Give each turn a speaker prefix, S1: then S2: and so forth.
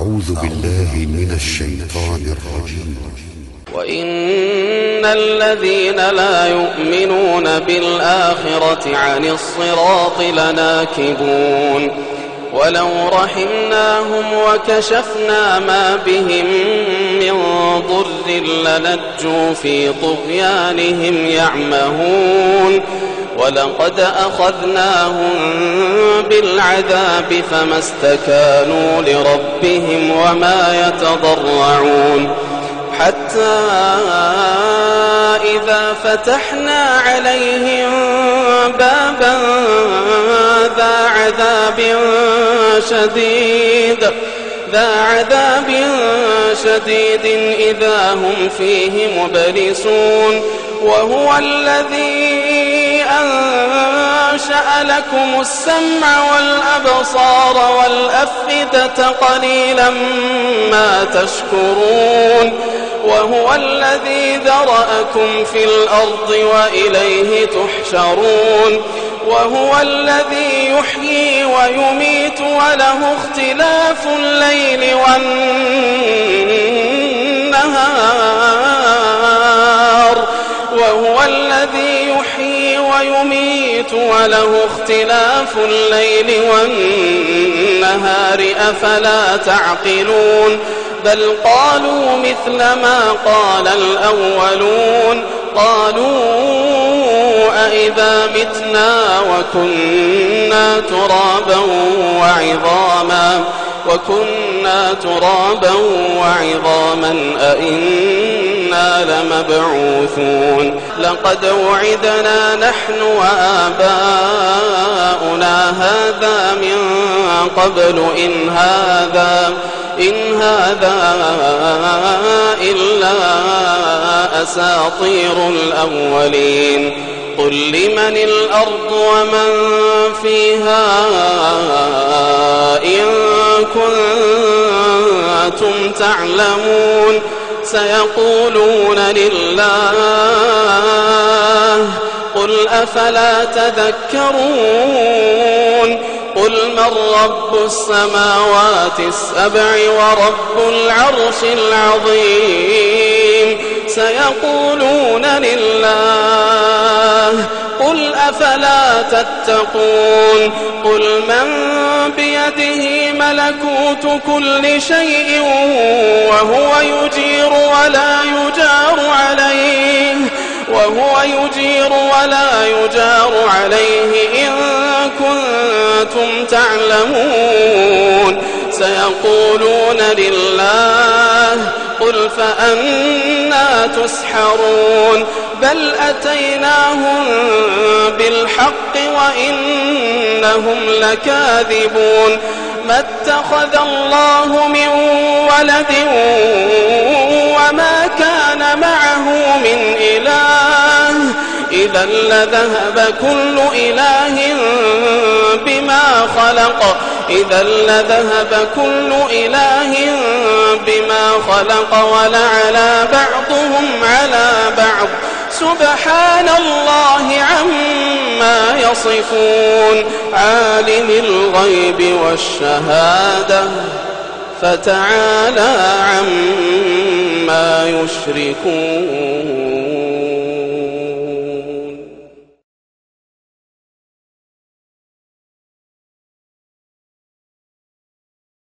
S1: أعوذ بالله من الشيطان الرجيم.
S2: وإن الذين لا يؤمنون بالآخرة عن الصراط لناكبون ولو رحمناهم وكشفنا ما بهم من ضر للجوا في طغيانهم يعمهون ولقد أخذناهم بالعذاب فما استكانوا لربهم وما يتضرعون حتى إذا فتحنا عليهم بابا ذا عذاب شديد إذا هم فيه مبلسون وهو الذي أنشأ لكم السمع والأبصار والأفئدة قليلا ما تشكرون وهو الذي ذرأكم في الأرض وإليه تحشرون وهو الذي يحيي ويميت وله اختلاف الليل والنهار وهو الذي يحيي ويميت وله اختلاف الليل والنهار أفلا تعقلون بل قالوا مثل ما قال الأولون قالوا أإذا متنا وكنا ترابا وعظاما أئنا لمبعوثون لقد وعدنا نحن وآباؤنا هذا من قبل إن هذا إلا أساطير الأولين قل لمن الأرض ومن فيها إن كنتم تعلمون سيقولون لله قل أفلا تذكرون قل من رب السماوات السبع ورب العرش العظيم سيقولون لله قل أفلا تتقون قل من بيده ملكوت كل شيء وهو يجير ولا يجار عليه إن كنتم تعلمون سيقولون لله قل فأنى تسحرون بل أتيناهم بالحق وإنهم لكاذبون ما اتخذ الله من ولد وما كان معه من إله إذا لذهب كل إله بما خلق ولعلى بعضهم على بعض سبحان الله عما يصفون عالم الغيب والشهادة فتعالى عما يشركون.